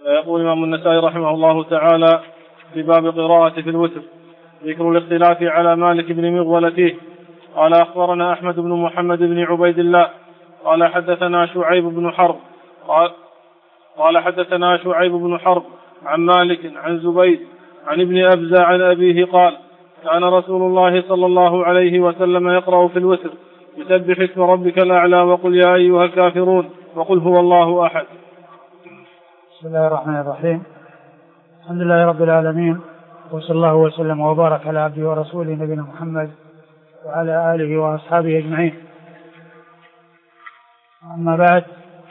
يقول الإمام النسائي رحمه الله تعالى في باب قراءة في الوتر ذكر الاختلاف على مالك بن مغول فيه. قال أخبرنا أحمد بن محمد بن عبيد الله قال حدثنا شعيب بن حرب قال حدثنا شعيب بن حرب عن مالك عن زبيد عن ابن أبزة عن أبيه قال كان رسول الله صلى الله عليه وسلم يقرأ في الوتر يسبح اسم ربك الأعلى وقل يا أيها الكافرون وقل هو الله أحد. بسم الله الرحمن الرحيم. الحمد لله رب العالمين، وصلى الله وسلم وبارك على عبده ورسوله نبينا محمد وعلى آله وأصحابه أجمعين. أما بعد،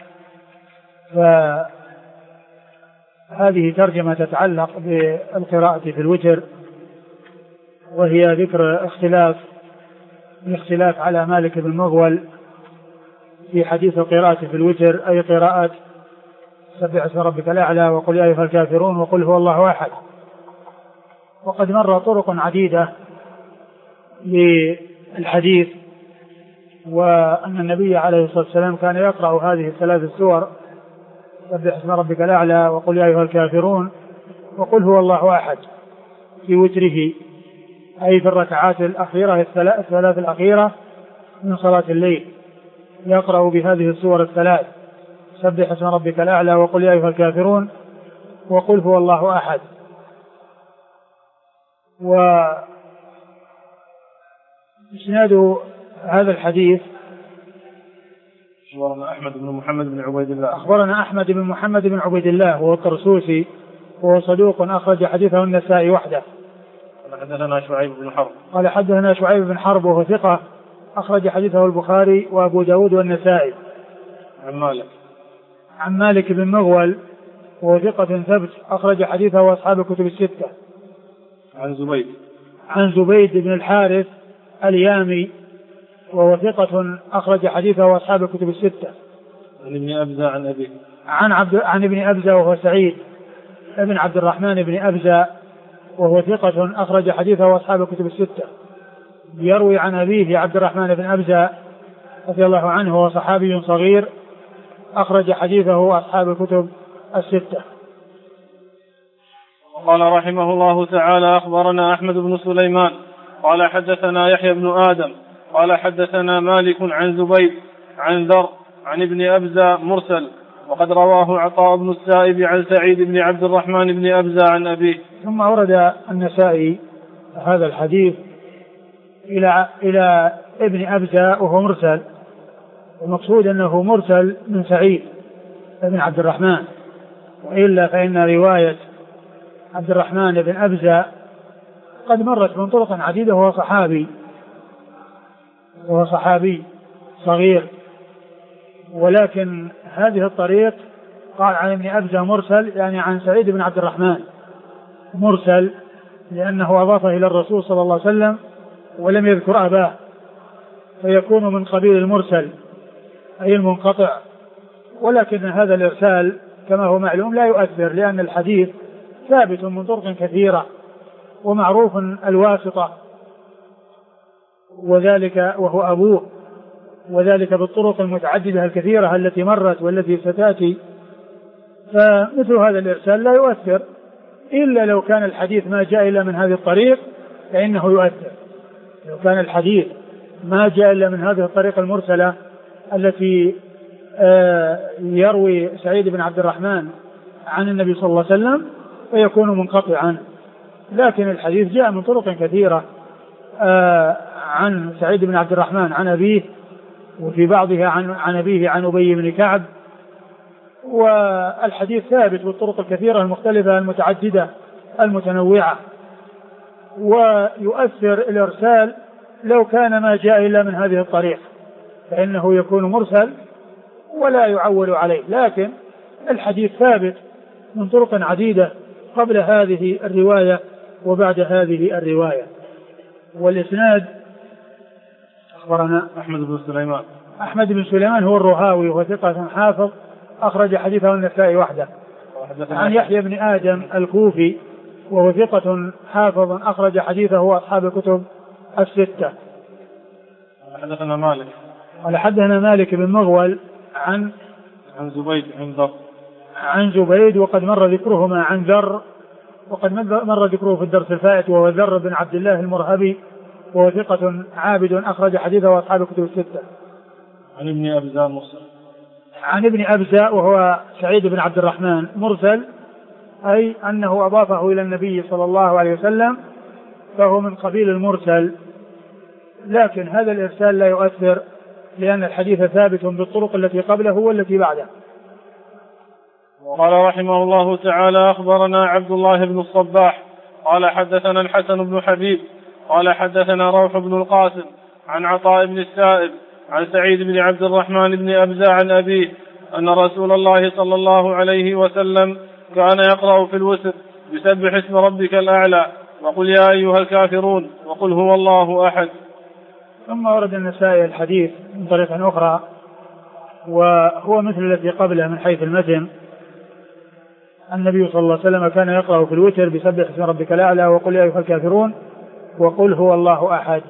فهذه ترجمة تتعلق بالقراءة في الوتر، وهي ذكر اختلاف على مالك بن مغول في حديث القراءة في الوتر، أي قراءة سبح اسم ربك الأعلى وقل يا أيها الكافرون وقل هو الله أحد. وقد مر طرق عديدة للحديث، وأن النبي عليه الصلاة والسلام كان يقرأ هذه الثلاث السور سبح اسم ربك الأعلى وقل يا أيها الكافرون وقل هو الله أحد في وتره، أي في الركعات الأخيرة الثلاث الأخيرة من صلاة الليل، يقرأ بهذه السور الثلاث سبح اسم ربك الأعلى وقل يا أيها الكافرون وقل هو الله أحد. وإسناد هذا الحديث أخبرنا أحمد بن محمد بن عبيد الله أخبرنا أحمد بن محمد بن عبيد الله وهو الطرسوسي، وهو صدوق أخرج حديثه النسائي وحده. قال حدثنا شعيب بن حرب قال حدثنا شعيب بن حرب وهو ثقة أخرج حديثه البخاري وأبو داود والنسائي. عن مالك بن مغول وهو ثقة ثبت أخرج حديثه أصحاب الكتب الستة. عن زبيد بن الحارث اليامي وهو ثقة أخرج حديثه أصحاب الكتب الستة. عن ابن أبزة عن أبيه عن ابن أبزة وهو سعيد ابن عبد الرحمن بن أبزة وهو ثقة أخرج حديثه أصحاب الكتب الستة. يروي عن أبيه عبد الرحمن بن أبزة رضي الله عنه وهو صحابي صغير أخرج حديثه أصحاب الكتب الستة. قال رحمه الله تعالى أخبرنا أحمد بن سليمان قال حدثنا يحيى بن آدم قال حدثنا مالك عن زبيد عن ذر عن ابن أبزة مرسل، وقد رواه عطاء بن السائب عن سعيد بن عبد الرحمن بن أبزة عن أبيه. ثم أورد النسائي هذا الحديث إلى ابن أبزة وهو مرسل، المقصود أنه مرسل من سعيد بن عبد الرحمن، وإلا فإن رواية عبد الرحمن بن أبزة قد مرت من طرق عديدة، وهو صحابي صغير، ولكن هذه الطريق قال عن ابن أبزة مرسل، يعني عن سعيد بن عبد الرحمن مرسل، لأنه أضافه إلى الرسول صلى الله عليه وسلم ولم يذكر أباه، فيكون من قبيل المرسل أي المنقطع. ولكن هذا الإرسال كما هو معلوم لا يؤثر، لأن الحديث ثابت من طرق كثيرة ومعروف الواسطة، وذلك وهو أبوه، وذلك بالطرق المتعددة الكثيرة التي مرت والتي ستأتي. فمثل هذا الإرسال لا يؤثر، إلا لو كان الحديث ما جاء إلا من هذه الطريق فإنه يؤثر. لو كان الحديث ما جاء إلا من هذه الطريقة المرسلة التي يروي سعيد بن عبد الرحمن عن النبي صلى الله عليه وسلم فيكون منقطعا. لكن الحديث جاء من طرق كثيرة عن سعيد بن عبد الرحمن عن أبيه، وفي بعضها عن أبيه عن أبي بن كعب، والحديث ثابت بالطرق الكثيرة المختلفة المتعددة المتنوعة. ويؤثر الإرسال لو كان ما جاء إلا من هذه الطريق فإنه يكون مرسل ولا يعول عليه، لكن الحديث ثابت من طرق عديدة قبل هذه الرواية وبعد هذه الرواية. والإسناد أخبرنا أحمد بن سليمان هو الرهاوي وهو ثقة حافظ أخرج حديثه النسائي وحده. عن يحيى بن آدم الكوفي وهو ثقة حافظ أخرج حديثه أصحاب الكتب الستة. حدثنا مالك بن مغول عن زبيد عن ذر عن زبيد وقد مر ذكرهما عن ذر، وقد مر ذكره في الدرس الفائت، وهو ذر بن عبد الله المرهبي، وهو ثقة عابد أخرج حديثه أصحاب الكتب الستة. عن ابن أبزة مرسل. عن ابن أبزة وهو سعيد بن عبد الرحمن مرسل، أي أنه أضافه إلى النبي صلى الله عليه وسلم، فهو من قبيل المرسل، لكن هذا الإرسال لا يؤثر لأن الحديث ثابت بالطرق التي قبله والتي بعده. وقال رحمه الله تعالى: أخبرنا عبد الله بن الصباح قال حدثنا الحسن بن حبيب قال حدثنا روح بن القاسم عن عطاء بن السائب عن سعيد بن عبد الرحمن بن أبزة عن أبيه أن رسول الله صلى الله عليه وسلم كان يقرأ في الوتر بسبح اسم ربك الأعلى وقل يا أيها الكافرون وقل هو الله أحد. ثم ورد النسائي الحديث من طريقة أخرى وهو مثل الذي قبله من حيث المتن. النبي صلى الله عليه وسلم كان يقرأ في الوتر بسبح اسم ربك الأعلى وقل يا أيها الكافرون وقل هو الله أحد.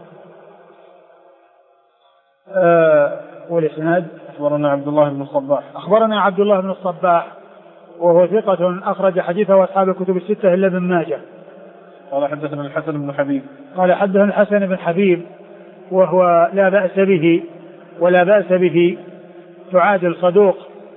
والإسناد: أخبرنا عبد الله بن الصباح. أخبرنا عبد الله بن الصباح وهو ثقة أخرج حديثه أصحاب الكتب الستة إلا ابن ماجه. قال حدثنا الحسن بن حبيب. قال حدثنا الحسن بن حبيب وهو لا بأس به ولا بأس به، تعادل صدوق،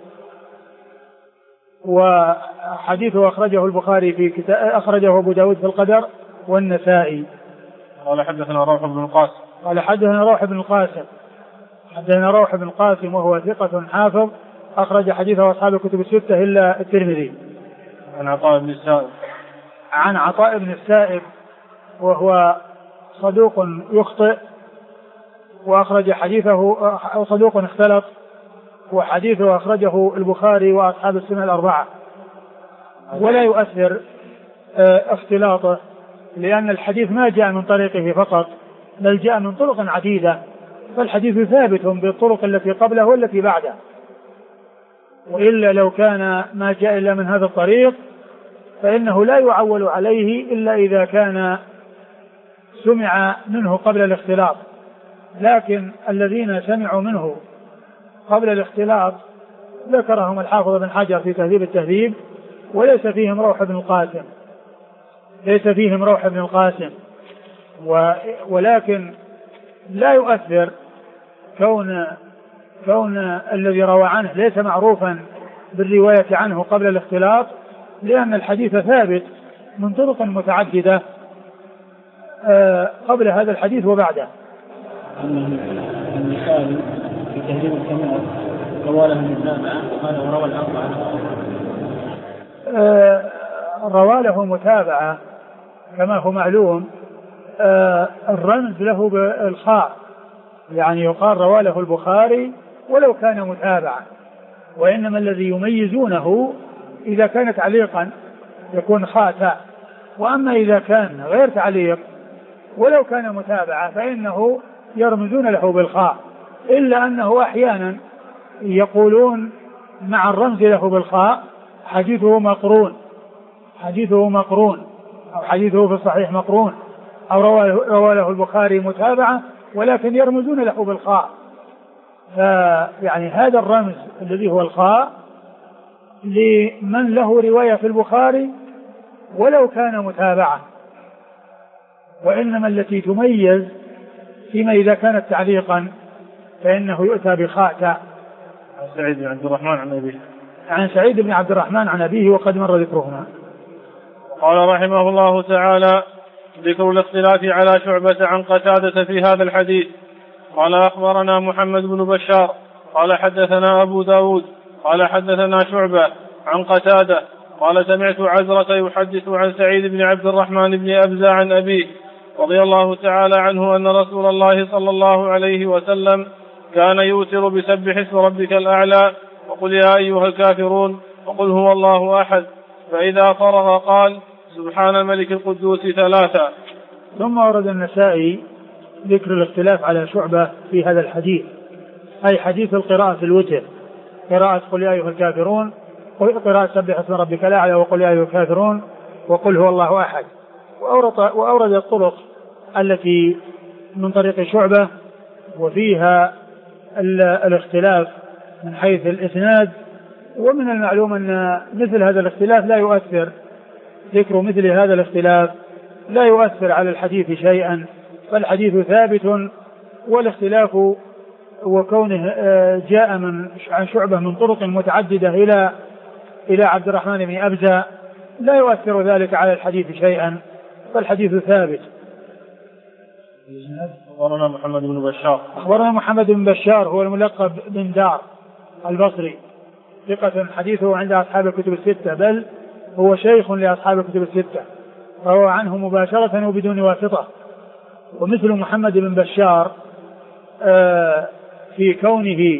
وحديثه أخرجه البخاري في أخرجه أبو داود في القدر والنسائي. قال حدثنا روح بن القاسم. قال حدثنا روح بن القاسم. حدثنا روح بن القاسم وهو ثقة حافظ أخرج حديثه أصحاب الكتب الستة إلا الترمذي. عن عطاء بن السائب. عن عطاء بن السائب وهو صدوق يخطئ وأخرج حديثه، صدوق اختلط، وحديثه أخرجه البخاري وأصحاب السنة الأربعة، ولا يؤثر اختلاطه لأن الحديث ما جاء من طريقه فقط بل جاء من طرق عديدة، فالحديث ثابت بالطرق التي قبله والتي بعده، وإلا لو كان ما جاء إلا من هذا الطريق فإنه لا يعول عليه إلا إذا كان سمع منه قبل الاختلاط، لكن الذين سمعوا منه قبل الاختلاط ذكرهم الحافظ بن حجر في تهذيب التهذيب وليس فيهم روح بن القاسم، ليس فيهم روح بن القاسم، ولكن لا يؤثر كون الذي روى عنه ليس معروفا بالرواية عنه قبل الاختلاط، لأن الحديث ثابت من طرق متعددة قبل هذا الحديث وبعده. النسائي في تهذيب الكمال رواه المتابعة قال وروى الأربعة. روى له متابعة كما هو معلوم، الرمز له بالخاء، يعني يقال روى له البخاري ولو كان متابعة، وإنما الذي يميزونه إذا كان تعليقا يكون خاء، وأما إذا كان غير تعليق ولو كان متابعة فإنه يرمزون له بالخاء، إلا أنه أحيانا يقولون مع الرمز له بالخاء حديثه مقرون، حديثه مقرون، أو حديثه في الصحيح مقرون، أو روى له البخاري متابعة ولكن يرمزون له بالخاء. يعني هذا الرمز الذي هو الخاء لمن له رواية في البخاري ولو كان متابعة، وإنما التي تميز فيما إذا كانت تعليقا فإنه يؤتى بخاء. عن سعيد بن عبد الرحمن عن أبيه. عن سعيد بن عبد الرحمن عن أبيه وقد مر ذكرهما. قال رحمه الله تعالى: ذكر الاختلاف على شعبة عن قتادة في هذا الحديث. قال أخبرنا محمد بن بشار قال حدثنا أبو داود قال حدثنا شعبة عن قتادة قال سمعت عزرة يحدث عن سعيد بن عبد الرحمن بن أبزة عن أبيه رضي الله تعالى عنه أن رسول الله صلى الله عليه وسلم كان يوتر بسبح اسم ربك الأعلى وقل يا أيها الكافرون وقل هو الله أحد، فإذا فرغ قال سبحان الملك القدوس ثلاثا. ثم ورد النسائي ذكر الاختلاف على شعبة في هذا الحديث، أي حديث القراءة في الوتر، قراءة قل يا أيها الكافرون، قراءة سبح اسم ربك الأعلى وقل يا أيها الكافرون وقل هو الله أحد، وأورد الطرق التي من طريق شعبة وفيها الاختلاف من حيث الإسناد ومن المعلوم أن مثل هذا الاختلاف لا يؤثر، ذكر مثل هذا الاختلاف لا يؤثر على الحديث شيئا، فالحديث ثابت، والاختلاف وكونه جاء عن شعبة من طرق متعددة إلى عبد الرحمن بن أبزة لا يؤثر ذلك على الحديث شيئا، فالحديث ثابت. أخبرنا محمد بن بشار. أخبرنا محمد بن بشار هو الملقب بن دار البصري، ثقة حديثه عند أصحاب الكتب الستة، بل هو شيخ لأصحاب الكتب الستة، فهو عنه مباشرة وبدون واسطة. ومثل محمد بن بشار في كونه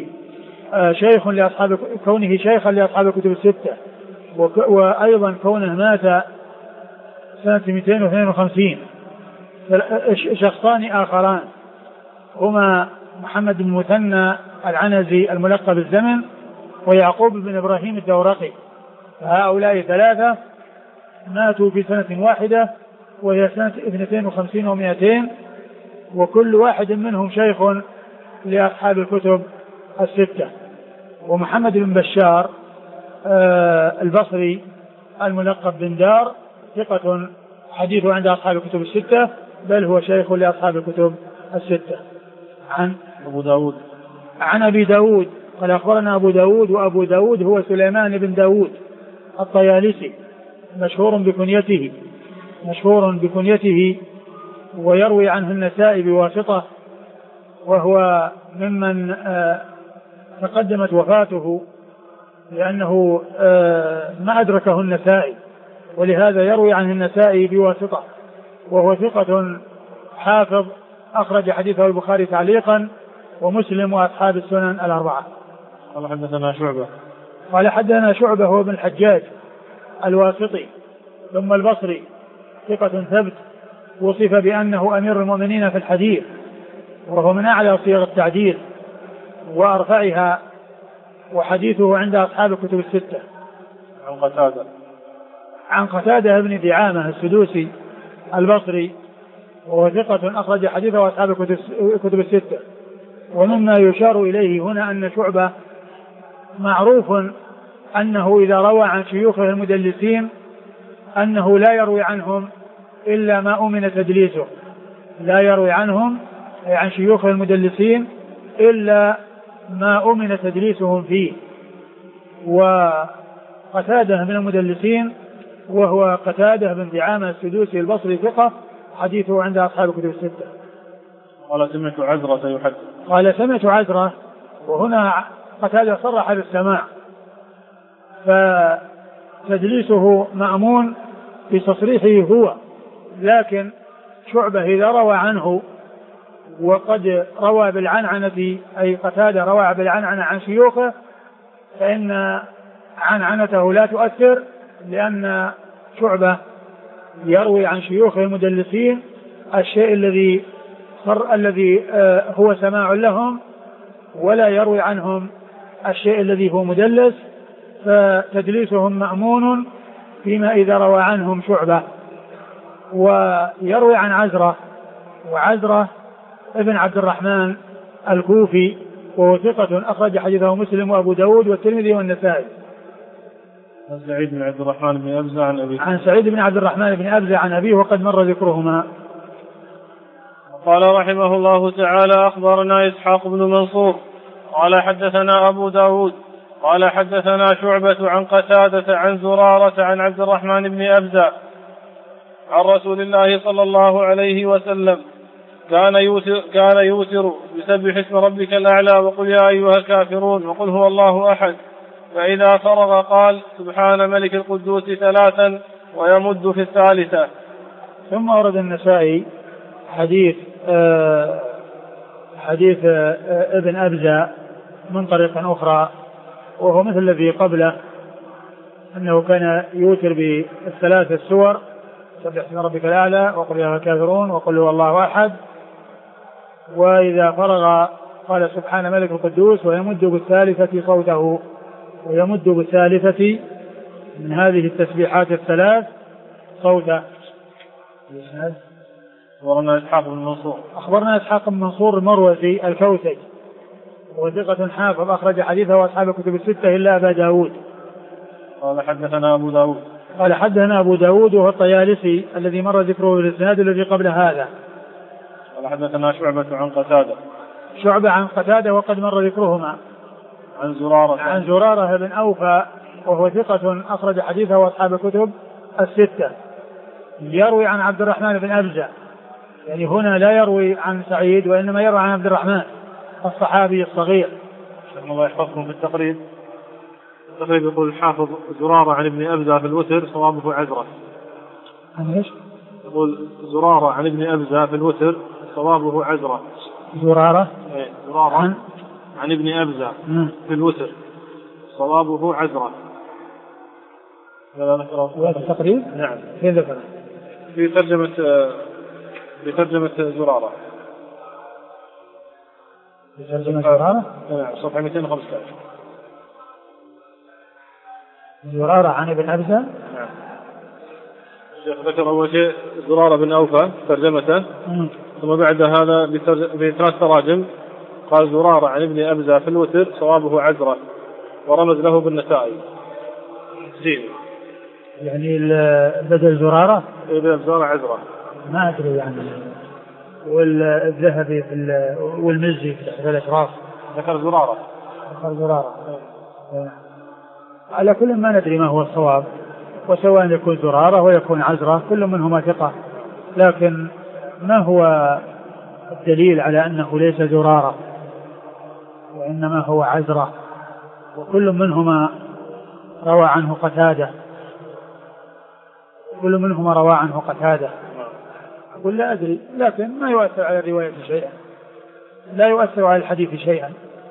شيخا لأصحاب الكتب الستة، وأيضا كونه مات سنة 252. شخصان آخران هما محمد بن مثنى العنزي الملقب الزمن، ويعقوب بن إبراهيم الدورقي، فهؤلاء ثلاثة ماتوا في سنة واحدة وهي سنة 52 و200، وكل واحد منهم شيخ لأصحاب الكتب الستة. ومحمد بن بشار البصري الملقب بن دار ثقة حديثه عند أصحاب الكتب الستة، بل هو شيخ لأصحاب الكتب الستة. عن أبي داود قال أخبرنا أبو داود، وأبو داود هو سليمان بن داود الطيالسي، مشهور بكنيته ويروي عنه النسائي بواسطة، وهو ممن تقدمت وفاته لأنه ما أدركه النسائي، ولهذا يروي عنه النسائي بواسطة، وهو ثقة حافظ أخرج حديثه البخاري تعليقا ومسلم وأصحاب السنن الأربعة. قال حدثنا شعبة هو بن الحجاج الواسطي ثم البصري، ثقة ثبت، وصف بأنه أمير المؤمنين في الحديث، وهو من أعلى صيغ التعديل وأرفعها، وحديثه عند أصحاب الكتب الستة. عن قتادة بن دعامة السدوسي البصري، وهو ثقة أخرج حديثه أصحاب الكتب الستة. ومما يشار إليه هنا أن شعبة معروف أنه إذا روى عن شيوخه المدلسين أنه لا يروي عنهم إلا ما أمن تدليسه، لا يروي عنهم عن شيوخه المدلسين إلا ما أمن تدليسهم فيه. وقتادة من المدلسين وهو قتادة بن دعامة السدوسي البصري ثقة حديثه عند أصحاب الكتب الستة. قال سمعت عزرة، وهنا قتادة صرح بالسماع، فتدليسه مأمون في تصريحه هو، لكن شعبة إذا روى عنه وقد روى بالعنعنة، أي قتادة روى بالعنعنة عن شيوخه، فإن عنعنته لا تؤثر، لأن شعبة يروي عن شيوخه المدلسين الشيء الذي هو سماع لهم، ولا يروي عنهم الشيء الذي هو مدلس، فتدليسهم مأمون فيما إذا روى عنهم شعبة. ويروي عن عزرة، وعزرة ابن عبد الرحمن الكوفي، وهو ثقة أخرج حديثه مسلم وأبو داود والترمذي والنسائي. عن سعيد بن عبد الرحمن بن أبزة عن أبيه. عن سعيد بن عبد الرحمن بن أبزة عن أبيه، وقد مر ذكرهما. قال رحمه الله تعالى: أخبرنا إسحاق بن منصور قال حدثنا أبو داود قال حدثنا شعبة عن قتادة عن زرارة عن عبد الرحمن بن أبزة عن رسول الله صلى الله عليه وسلم كان يوتر بسبح اسم ربك الأعلى وقل يا أيها الكافرون وقل هو الله أحد، فإذا فرغ قال سبحان ملك القدوس 3 ويمد في 3. ثم ورد النسائي حديث ابن أبزة من طريق أخرى، وهو مثل الذي قبله، أنه كان يوتر ب3 السور: سبح اسم ربك الأعلى وقل يا أيها الكافرون وقل هو الله أحد، وإذا فرغ قال سبحان ملك القدوس ويمد بالثالثة صوته، ويمد بالثالثة من هذه التسبيحات 3 صوته. أخبرنا إسحاق بن منصور المروزي الكوسج، وثقة حافظ أخرج حديثه أصحاب الكتب الستة إلا أبا داود. قال حدثنا أبو داود. قال حدثنا أبو داود وهو الطيالسي الذي مر ذكره في الإسناد الذي قبل هذا. قال حدثنا شعبة عن قتادة. شعبة عن قتادة وقد مر ذكرهما. عن زرارة بن أوفى وهو ثقة أخرج حديثه وأصحاب الكتب الستة. يروي عن عبد الرحمن بن أبزة، يعني هنا لا يروي عن سعيد وإنما يروي عن عبد الرحمن الصحابي الصغير. الله يحفظكم في التقريب. يقول الحافظ زرارة عن ابن أبزة في الوتر صوابه عزرة. عن ايش؟ يقول زرارة عن ابن أبزة في الوتر صوابه عزرة. زرارة عن ابن أبزة في الوتر صوابه عزرة. هذا التقريب؟ نعم. في ذكر في ترجمة زرارة. نعم صفحة 215. زرارة عن ابن أبزة. نعم. الشيخ ذكر أول شيء زرارة بن أوفى ترجمته، ثم بعد هذا بثلاث تراجم قال زرارة عن ابن أبزة في الوتر صوابه عزرة، ورمز له بالنسائي زين. يعني بدل زرارة؟ بدل زرارة عزرة. ما أدري يعني. والذهبي والمزي في الأشراف ذكر زرارة. على كل ما ندري ما هو الصواب، وسواء يكون زرارة ويكون عزرة كل منهما ثقة، لكن ما هو الدليل على أنه ليس زرارة وإنما هو عزرة؟ وكل منهما روى عنه قتادة. أقول لا أدري، لكن ما يؤثر على الرواية شيئا، لا يؤثر على الحديث شيئا.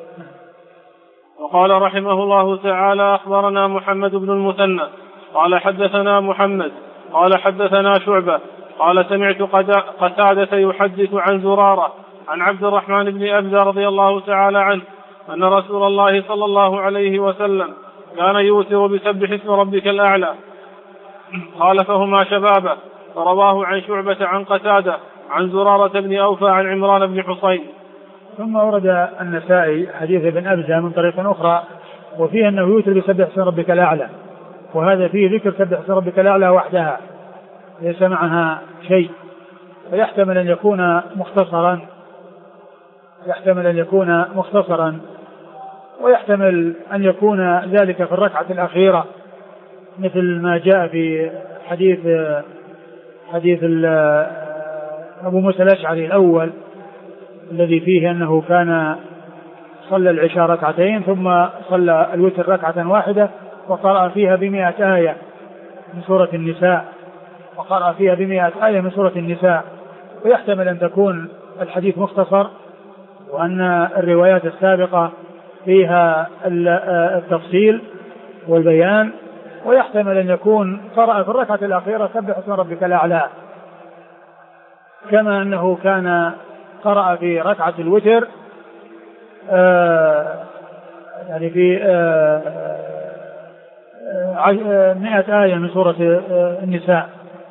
وقال رحمه الله تعالى أخبرنا محمد بن المثنى قال حدثنا محمد قال حدثنا شعبة قال سمعت قتادة يحدث عن زرارة عن عبد الرحمن بن أبزة رضي الله تعالى عنه أن رسول الله صلى الله عليه وسلم كان يوتر بسبح اسم ربك الأعلى، خالفهما شبابه، فرواه عن شعبة عن قتادة عن زرارة بن أوفى عن عمران بن حصين. ثم ورد النسائي حديث ابن أبزة من طريق أخرى وفيه أنه يوتر بسبح اسم ربك الأعلى، وهذا فيه ذكر سبح اسم ربك الأعلى وحدها ليس معها شيء، فيحتمل أن يكون مختصرا ويحتمل أن يكون ذلك في الركعة الأخيرة، مثل ما جاء في حديث أبو موسى الأشعري الأول الذي فيه أنه كان صلى العشاء ركعتين ثم صلى الوتر ركعة واحدة وقرأ فيها ب100 آية من سورة النساء. ويحتمل أن تكون الحديث مختصر وأن الروايات السابقة فيها التفصيل والبيان، ويحتمل أن يكون قرأ في الركعة الأخيرة سبح اسم ربك الأعلى، كما أنه كان قرأ في ركعة الوتر يعني في 100 آية من سورة النساء.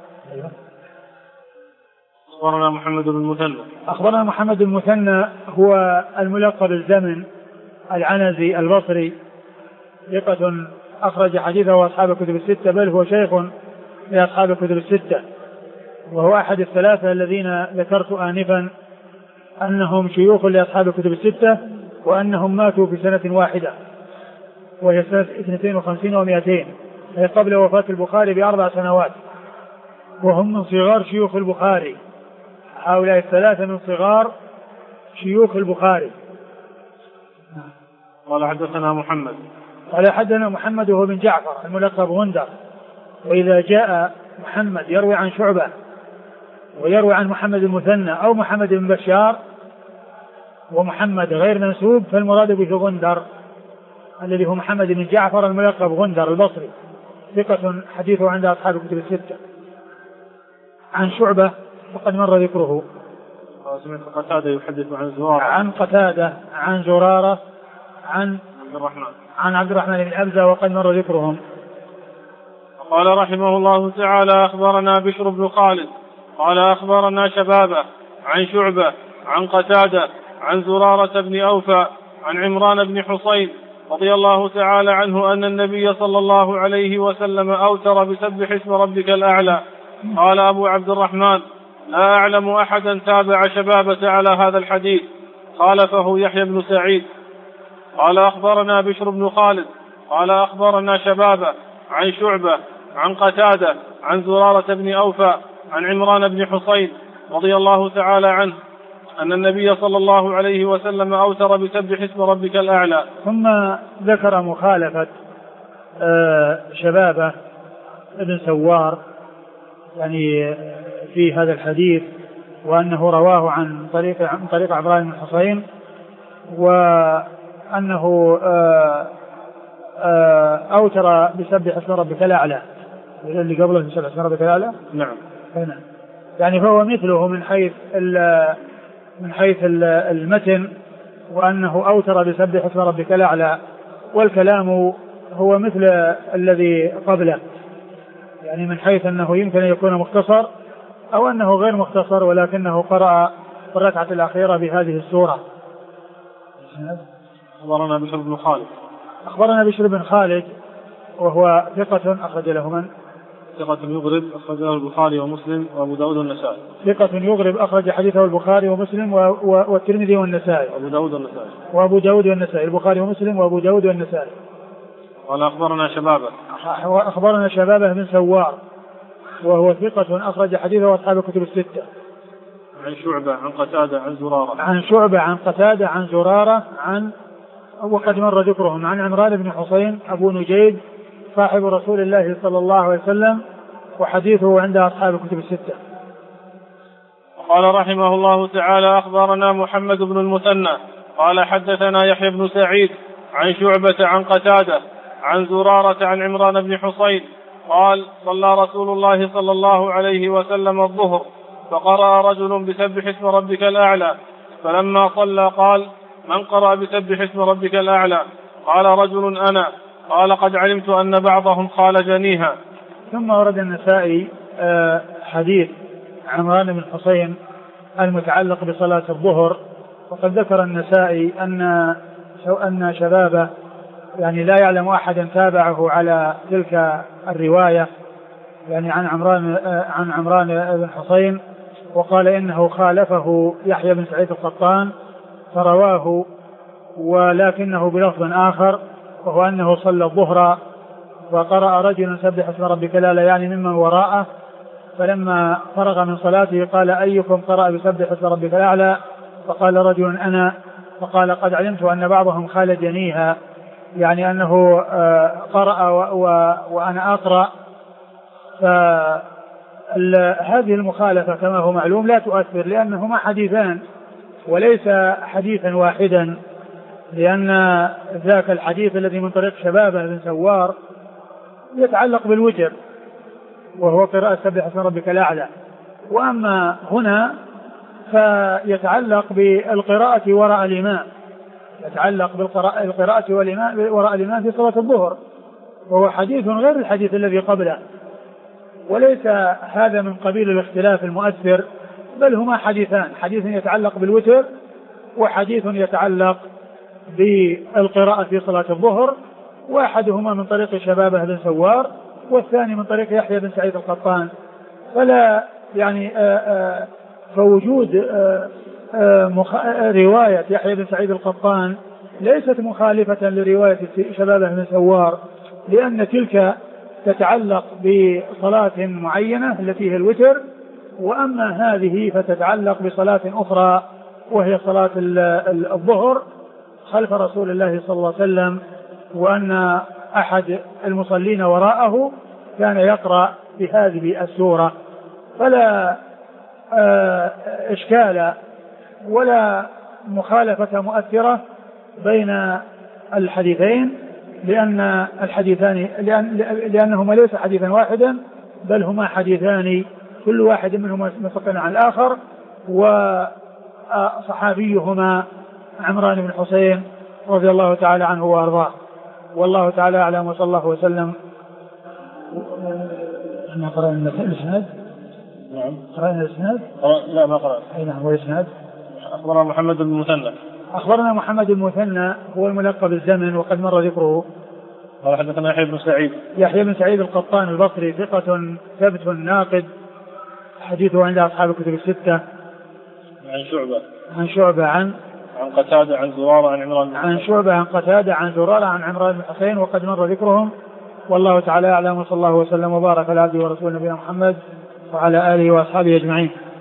أخبرنا محمد بن المثنى هو الملقب الزمن العنزي البصري، ثقة أخرج حديثه وأصحاب الكتب الستة، بل هو شيخ لأصحاب الكتب الستة، وهو أحد الثلاثة الذين ذكرت آنفا أنهم شيوخ لأصحاب الكتب الستة وأنهم ماتوا في سنة واحدة وهي سنة 52 و200، هي قبل وفاة البخاري ب4 سنوات، وهم من صغار شيوخ البخاري. هؤلاء الثلاثة من صغار شيوخ البخاري. قال حدثنا محمد وهو بن جعفر الملقب غندر. وإذا جاء محمد يروي عن شعبة ويروي عن محمد المثنى أو محمد بن بشار ومحمد غير منسوب، فالمراد به غندر الذي هو محمد بن جعفر الملقب غندر البصري، ثقة حديثه عند أصحاب الكتب الستة. عن شعبة وقد مر ذكره. سمعت قتادة يحدث عن زرارة عن قتادة عن زرارة عن عبد الرحمن بن أبزة وقد مر ذكرهم. قال رحمه الله تعالى أخبرنا بشر بن خالد قال أخبرنا شبابة عن شعبة عن قتادة عن زرارة بن أوفى عن عمران بن حصين رضي الله تعالى عنه أن النبي صلى الله عليه وسلم أوتر بسبح اسم ربك الأعلى. قال أبو عبد الرحمن: لا أعلم أحدا تابع شبابة على هذا الحديث، خالفه يحيى بن سعيد. قال أخبرنا بشر بن خالد قال أخبرنا شبابة عن شعبة عن قتادة عن زرارة بن أوفى عن عمران بن حصين رضي الله تعالى عنه أن النبي صلى الله عليه وسلم أوتر بسبح اسم ربك الأعلى. ثم ذكر مخالفة شبابة ابن سوار يعني في هذا الحديث، وأنه رواه عن طريق عمران بن حصين، وأنه أوتر بسبح اسم ربك الأعلى اللي قبله بسبح اسم ربك الأعلى. نعم. يعني فهو مثله من حيث المتن، وأنه أوتر بسبح اسم ربك الأعلى، والكلام هو مثل الذي قبله، يعني من حيث أنه يمكن أن يكون مختصر أو أنه غير مختصر، ولكنه قرأ في الركعة الأخيرة بهذه السورة. أخبرنا بشر بن خالد. أخبرنا بشر بن خالد وهو ثقة أخرج له من؟ ثقة يغرب أخرج له البخاري ومسلم وأبو داود والنسائي. ثقة يغرب أخرج حديثه البخاري ومسلم والترمذي والنسائي. وأبو داود والنسائي. البخاري ومسلم وأبو داود والنسائي. قال أخبرنا شبابة. أخبرنا شبابة بن سوار وهو ثقة أخرج حديثه أصحاب الكتب الستة. عن شعبة عن قتادة عن زرارة. عن شعبة عن قتادة عن زرارة عن وقد مر ذكرهم عن عمران بن حصين أبو نجيد صاحب رسول الله صلى الله عليه وسلم، وحديثه عند أصحاب الكتب الستة. قال رحمه الله تعالى: أخبرنا محمد بن المثنى قال حدثنا يحيى بن سعيد عن شعبة عن قتادة عن زرارة عن عمران بن حصين قال: صلى رسول الله صلى الله عليه وسلم الظهر فقرأ رجل بسبح اسم ربك الأعلى، فلما صلى قال: من قرأ بسبح اسم ربك الأعلى؟ قال رجل: أنا. قال: قد علمت أن بعضهم قال جنيها. ثم ورد النسائي حديث عمران بن حصين المتعلق بصلاة الظهر، وقد ذكر النسائي أن شبابه يعني لا يعلم أحدا تابعه على تلك الرواية، يعني عن عمران بن حصين، وقال إنه خالفه يحيى بن سعيد القطان فرواه ولكنه بلفظ آخر، وهو أنه صلى الظهر وقرأ رجل سبح اسم ربك الأعلى يعني ممن وراءه، فلما فرغ من صلاته قال: أيكم قرأ بسبح اسم ربك الأعلى؟ فقال رجل: أنا. فقال: قد علمت أن بعضهم قال جنيها، يعني أنه قرأ وأنا أقرأ. فهذه المخالفة كما هو معلوم لا تؤثر، لأنهما حديثان وليس حديثا واحدا، لأن ذاك الحديث الذي من طريق شبابه بن سوار يتعلق بالوتر وهو قراءة سبح اسم ربك الأعلى، وأما هنا فيتعلق بالقراءة وراء الإمام، يتعلق بالقراءة وراء الإمام في صلاة الظهر، وهو حديث غير الحديث الذي قبله، وليس هذا من قبيل الاختلاف المؤثر، بل هما حديثان: حديث يتعلق بالوتر وحديث يتعلق بالقراءة في صلاة الظهر، واحدهما من طريق شبابه بن سوار والثاني من طريق يحيى بن سعيد القطان. فلا يعني فوجود رواية يحيى بن سعيد القطان ليست مخالفة لرواية شبابه بن سوار، لأن تلك تتعلق بصلاة معينة التي هي الوتر، وأما هذه فتتعلق بصلاة أخرى وهي صلاة الظهر خلف رسول الله صلى الله عليه وسلم، وأن أحد المصلين وراءه كان يقرأ بهذه السورة. فلا إشكال ولا مخالفة مؤثرة بين الحديثين، لأنهما ليس حديثا واحدا، بل هما حديثان كل واحد منهما مستقل عن الآخر، وصحابيهما عمران بن حصين رضي الله تعالى عنه وأرضاه. والله تعالى أعلم، وصلى الله وسلم. احنا قرأنا الإسناد. نعم. قرأنا الإسناد. لا ما قرأت. أي نعم. والإسناد. أخبرنا محمد بن المثنى. أخبرنا محمد بن مثنى هو الملقب بالزمن وقد مر ذكره. قال حدثنا يحيى بن سعيد القطان البصري ثقة ثبت ناقد، حديثه عند أصحاب الكتب الستة. عن شعبة عن قتادة عن زرارة عن عمران عن شعبة عن قتادة عن زرارة عن عمران بن حسين وقد مر ذكرهم. والله تعالى أعلم، وصلى الله وسلم وبارك على عبده ورسوله نبينا محمد وعلى آله وأصحابه أجمعين.